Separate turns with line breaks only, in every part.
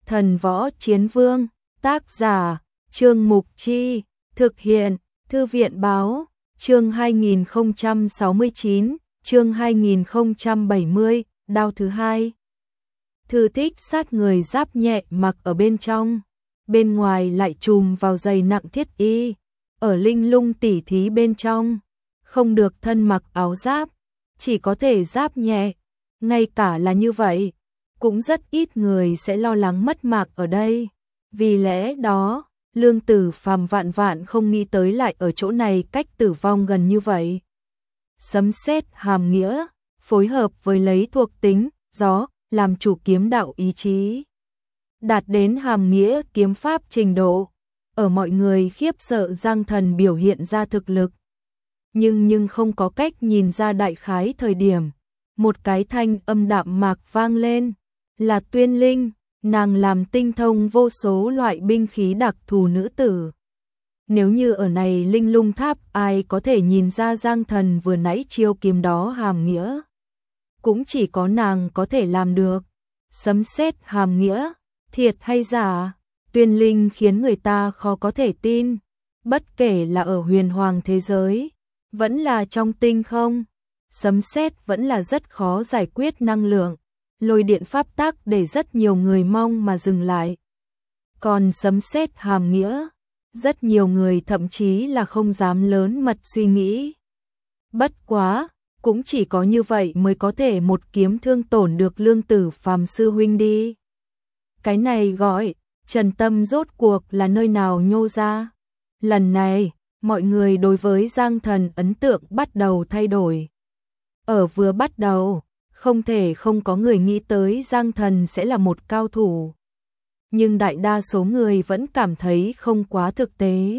Thần Võ Chiến Vương, tác giả, Trương Mục Chi, thực hiện, Thư viện Báo, chương 2069, chương 2070, đao thứ hai. Thư thích sát người giáp nhẹ mặc ở bên trong, bên ngoài lại trùm vào dày nặng thiết y, ở linh lung tỉ thí bên trong, không được thân mặc áo giáp, chỉ có thể giáp nhẹ, ngay cả là như vậy, cũng rất ít người sẽ lo lắng mất mạng ở đây, vì lẽ đó, Lương Tử Phàm vạn vạn không nghĩ tới lại ở chỗ này cách tử vong gần như vậy. Sấm sét hàm nghĩa, phối hợp với lấy thuộc tính, gió, làm chủ kiếm đạo ý chí. Đạt đến hàm nghĩa kiếm pháp trình độ, ở mọi người khiếp sợ Giang Thần biểu hiện ra thực lực. Nhưng không có cách nhìn ra đại khái thời điểm, một cái thanh âm đạm mạc vang lên, là Tuyên Linh, nàng làm tinh thông vô số loại binh khí đặc thù nữ tử. Nếu như ở này linh lung tháp ai có thể nhìn ra Giang Thần vừa nãy chiêu kiếm đó hàm nghĩa. Cũng chỉ có nàng có thể làm được. Sấm sét hàm nghĩa, thiệt hay giả, Tuyên Linh khiến người ta khó có thể tin. Bất kể là ở huyền hoàng thế giới, vẫn là trong tinh không, sấm sét vẫn là rất khó giải quyết năng lượng. Lôi điện pháp tắc để rất nhiều người mong mà dừng lại. Còn sấm sét hàm nghĩa, rất nhiều người thậm chí là không dám lớn mật suy nghĩ. Bất quá, cũng chỉ có như vậy mới có thể một kiếm thương tổn được Lương Tử Phàm sư huynh đi. Cái này gọi, Trần Tâm rốt cuộc là nơi nào nhô ra. Lần này, mọi người đối với Giang Thần ấn tượng bắt đầu thay đổi. Ở vừa bắt đầu, không thể không có người nghĩ tới Giang Thần sẽ là một cao thủ. Nhưng đại đa số người vẫn cảm thấy không quá thực tế.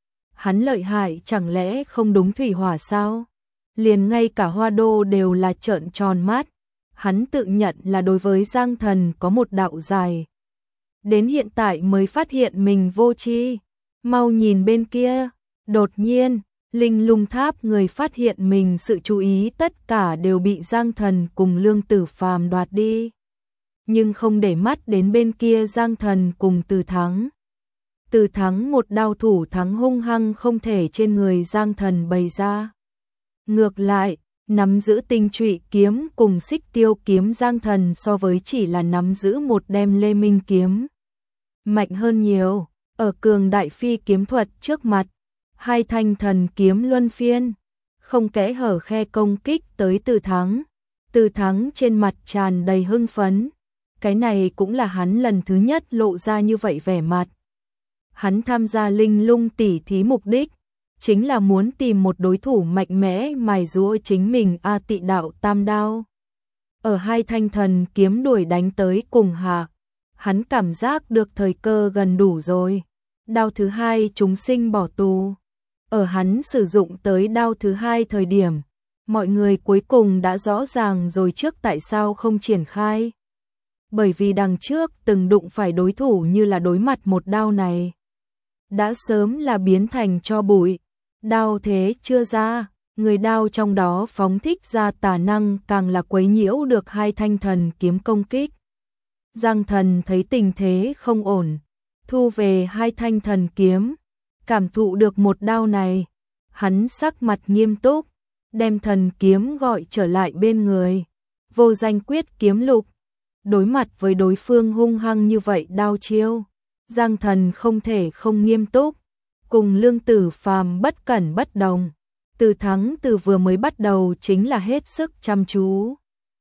Hắn lợi hại chẳng lẽ không đúng thủy hỏa sao? Liền ngay cả Hoa Đô đều là trợn tròn mắt. Hắn tự nhận là đối với Giang Thần có một đạo dài. Đến hiện tại mới phát hiện mình vô tri. Mau nhìn bên kia, đột nhiên, linh lung tháp người phát hiện mình sự chú ý tất cả đều bị Giang Thần cùng Lương Tử Phàm đoạt đi. Nhưng không để mắt đến bên kia Giang Thần cùng Từ Thắng. Từ Thắng một đao thủ thắng hung hăng không thể trên người Giang Thần bày ra. Ngược lại, nắm giữ tinh trụy kiếm cùng xích tiêu kiếm Giang Thần so với chỉ là nắm giữ một đem Lê Minh kiếm. Mạnh hơn nhiều, ở cường đại phi kiếm thuật trước mặt, hai thanh thần kiếm luân phiên, không kẽ hở khe công kích tới Từ Thắng. Từ Thắng trên mặt tràn đầy hưng phấn, cái này cũng là hắn lần thứ nhất lộ ra như vậy vẻ mặt. Hắn tham gia linh lung tỉ thí mục đích, chính là muốn tìm một đối thủ mạnh mẽ mài giũa chính mình A Tị đạo tam đao. Ở hai thanh thần kiếm đuổi đánh tới cùng hạ, hắn cảm giác được thời cơ gần đủ rồi. Đao thứ hai chúng sinh bỏ tù. Ở hắn sử dụng tới đao thứ hai thời điểm, mọi người cuối cùng đã rõ ràng rồi trước tại sao không triển khai. Bởi vì đằng trước từng đụng phải đối thủ như là đối mặt một đao này, đã sớm là biến thành tro bụi. Đao thế chưa ra, người đao trong đó phóng thích ra tà năng càng là quấy nhiễu được hai thanh thần kiếm công kích. Giang Thần thấy tình thế không ổn, thu về hai thanh thần kiếm, cảm thụ được một đao này, hắn sắc mặt nghiêm túc, đem thần kiếm gọi trở lại bên người. Vô danh quyết kiếm lục, đối mặt với đối phương hung hăng như vậy đao chiêu, Giang Thần không thể không nghiêm túc. Cùng Lương Tử Phàm bất cẩn bất đồng, Từ Thắng từ vừa mới bắt đầu chính là hết sức chăm chú.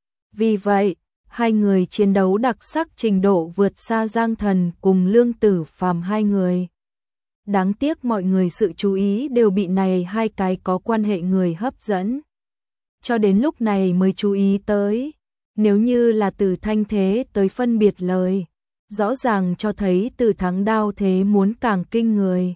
Vì vậy, hai người chiến đấu đặc sắc trình độ vượt xa Giang Thần cùng Lương Tử Phàm hai người. Đáng tiếc mọi người sự chú ý đều bị này hai cái có quan hệ người hấp dẫn. Cho đến lúc này mới chú ý tới, nếu như là từ thanh thế tới phân biệt lời, rõ ràng cho thấy Từ Thắng đao thế muốn càng kinh người.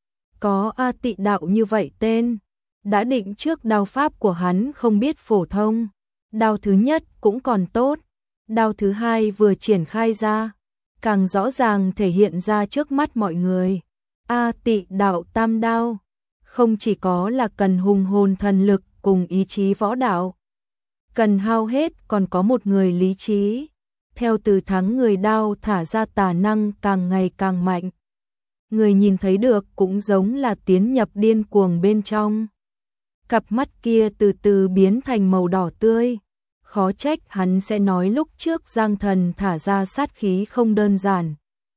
Có A Tị đạo như vậy tên, đã định trước đao pháp của hắn không biết phổ thông. Đao thứ nhất cũng còn tốt, đao thứ hai vừa triển khai ra, càng rõ ràng thể hiện ra trước mắt mọi người. A Tị đạo tam đao, không chỉ có là cần hùng hồn thần lực cùng ý chí võ đạo, cần hao hết còn có một người lý trí. Theo Từ Thắng người đao thả ra tà năng càng ngày càng mạnh. Người nhìn thấy được cũng giống là tiến nhập điên cuồng bên trong. Cặp mắt kia từ từ biến thành màu đỏ tươi. Khó trách hắn sẽ nói lúc trước Giang Thần thả ra sát khí không đơn giản.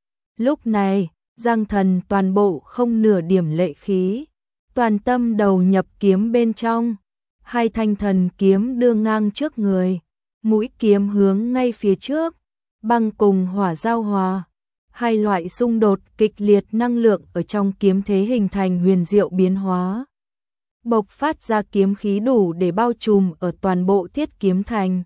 Lúc này, Giang Thần toàn bộ không nửa điểm lệ khí, toàn tâm đầu nhập kiếm bên trong. Hai thanh thần kiếm đưa ngang trước người, mũi kiếm hướng ngay phía trước, băng cùng hỏa giao hòa. Hai loại xung đột kịch liệt năng lượng ở trong kiếm thế hình thành huyền diệu biến hóa. Bộc phát ra kiếm khí đủ để bao trùm ở toàn bộ Thiết Kiếm Thành.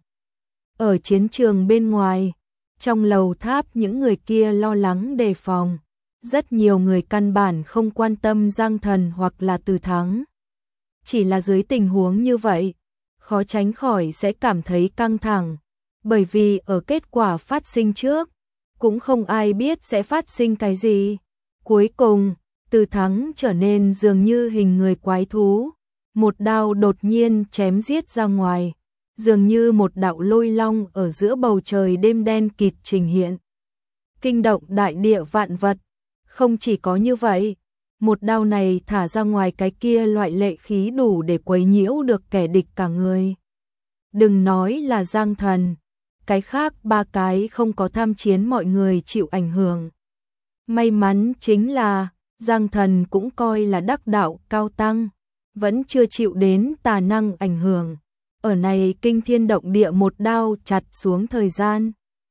Ở chiến trường bên ngoài, trong lầu tháp những người kia lo lắng đề phòng. Rất nhiều người căn bản không quan tâm Giang Thần hoặc là Từ Thắng. Chỉ là dưới tình huống như vậy, khó tránh khỏi sẽ cảm thấy căng thẳng. Bởi vì ở kết quả phát sinh trước, cũng không ai biết sẽ phát sinh cái gì. Cuối cùng, Từ Thắng trở nên dường như hình người quái thú. Một đao đột nhiên chém giết ra ngoài, dường như một đạo lôi long ở giữa bầu trời đêm đen kịt trình hiện. Kinh động đại địa vạn vật. Không chỉ có như vậy, một đao này thả ra ngoài cái kia loại lệ khí đủ để quấy nhiễu được kẻ địch cả người. Đừng nói là Giang Thần, cái khác ba cái không có tham chiến mọi người chịu ảnh hưởng. May mắn chính là Giang Thần cũng coi là đắc đạo cao tăng, vẫn chưa chịu đến tà năng ảnh hưởng. Ở này kinh thiên động địa một đao chặt xuống thời gian.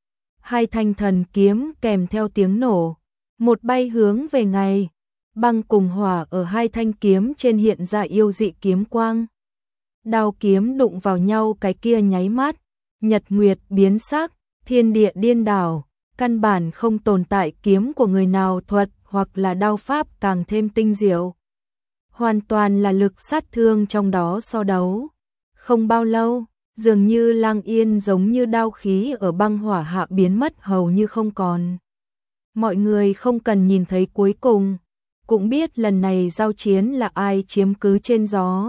Hai thanh thần kiếm kèm theo tiếng nổ, một bay hướng về ngày. Băng cùng hỏa ở hai thanh kiếm trên hiện ra yêu dị kiếm quang. Đao kiếm đụng vào nhau cái kia nháy mắt, nhật nguyệt biến sắc, thiên địa điên đảo, căn bản không tồn tại kiếm của người nào thuật hoặc là đao pháp càng thêm tinh diệu. Hoàn toàn là lực sát thương trong đó so đấu. Không bao lâu, dường như lang yên giống như đao khí ở băng hỏa hạ biến mất hầu như không còn. Mọi người không cần nhìn thấy cuối cùng, cũng biết lần này giao chiến là ai chiếm cứ trên gió.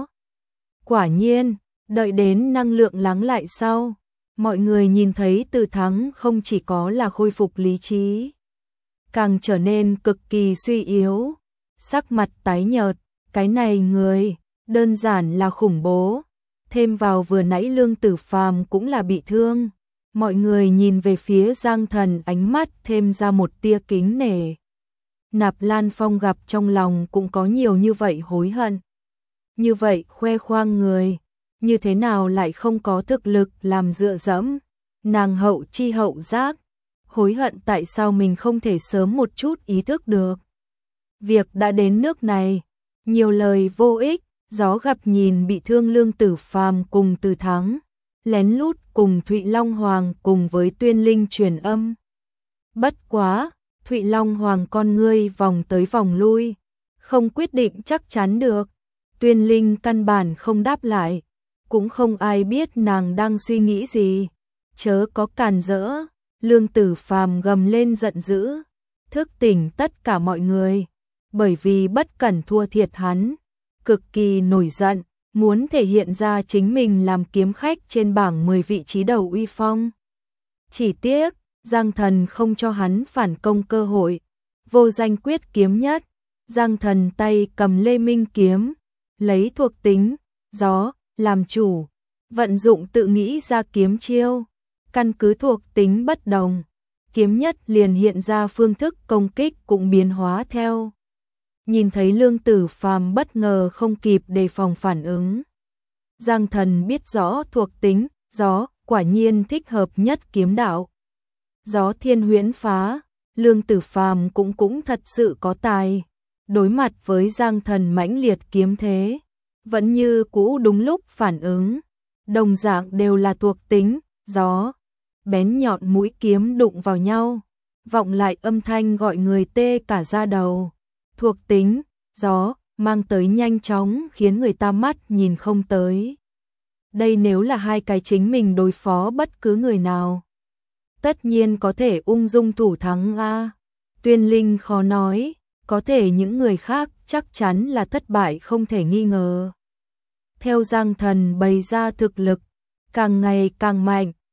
Quả nhiên, đợi đến năng lượng lắng lại sau, mọi người nhìn thấy Từ Thắng không chỉ có là khôi phục lý trí, càng trở nên cực kỳ suy yếu, sắc mặt tái nhợt, cái này người, đơn giản là khủng bố, thêm vào vừa nãy Lương Tử Phàm cũng là bị thương. Mọi người nhìn về phía Giang Thần ánh mắt thêm ra một tia kính nể. Nạp Lan Phong gặp trong lòng cũng có nhiều như vậy hối hận. Như vậy khoe khoang người, như thế nào lại không có thực lực làm dựa dẫm. Nàng hậu chi hậu giác, hối hận tại sao mình không thể sớm một chút ý thức được. Việc đã đến nước này, nhiều lời vô ích, gió gặp nhìn bị thương Lương Tử Phàm cùng Từ Thắng, lén lút cùng Thụy Long Hoàng cùng với Tuyên Linh truyền âm. Bất quá, Thụy Long Hoàng con ngươi vòng tới vòng lui, không quyết định chắc chắn được. Tuyên Linh căn bản không đáp lại, cũng không ai biết nàng đang suy nghĩ gì. Chớ có càn rỡ, Lương Tử Phàm gầm lên giận dữ, thức tỉnh tất cả mọi người, bởi vì bất cẩn thua thiệt hắn, cực kỳ nổi giận, muốn thể hiện ra chính mình làm kiếm khách trên bảng 10 vị trí đầu uy phong. Chỉ tiếc, Giang Thần không cho hắn phản công cơ hội, vô danh quyết kiếm nhất, Giang Thần tay cầm Lê Minh kiếm, lấy thuộc tính, gió, làm chủ, vận dụng tự nghĩ ra kiếm chiêu, căn cứ thuộc tính bất đồng, kiếm nhất liền hiện ra phương thức công kích cũng biến hóa theo. Nhìn thấy Lương Tử Phàm bất ngờ không kịp đề phòng phản ứng. Giang Thần biết rõ thuộc tính, gió, quả nhiên thích hợp nhất kiếm đạo. Gió thiên huyễn phá, Lương Tử Phàm cũng thật sự có tài. Đối mặt với Giang Thần mãnh liệt kiếm thế, vẫn như cũ đúng lúc phản ứng. Đồng dạng đều là thuộc tính, gió. Bén nhọn mũi kiếm đụng vào nhau, vọng lại âm thanh gọi người tê cả da đầu. Thuộc tính, gió, mang tới nhanh chóng khiến người ta mắt nhìn không tới. Đây nếu là hai cái chính mình đối phó bất cứ người nào, tất nhiên có thể ung dung thủ thắng a. Tuyên Linh khó nói, có thể những người khác chắc chắn là thất bại không thể nghi ngờ. Theo Giang Thần bày ra thực lực, càng ngày càng mạnh,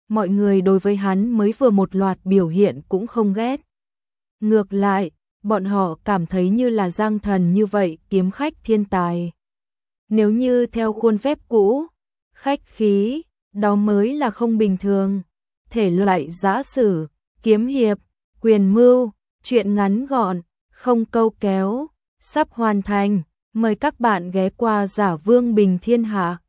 mọi người đối với hắn mới vừa một loạt biểu hiện cũng không ghét. Ngược lại, bọn họ cảm thấy như là Giang Thần như vậy kiếm khách thiên tài. Nếu như theo khuôn phép cũ, khách khí, đó mới là không bình thường. Thể loại giã sử, kiếm hiệp, quyền mưu, truyện ngắn gọn, không câu kéo, sắp hoàn thành. Mời các bạn ghé qua Giả Vương Bình Thiên Hạ.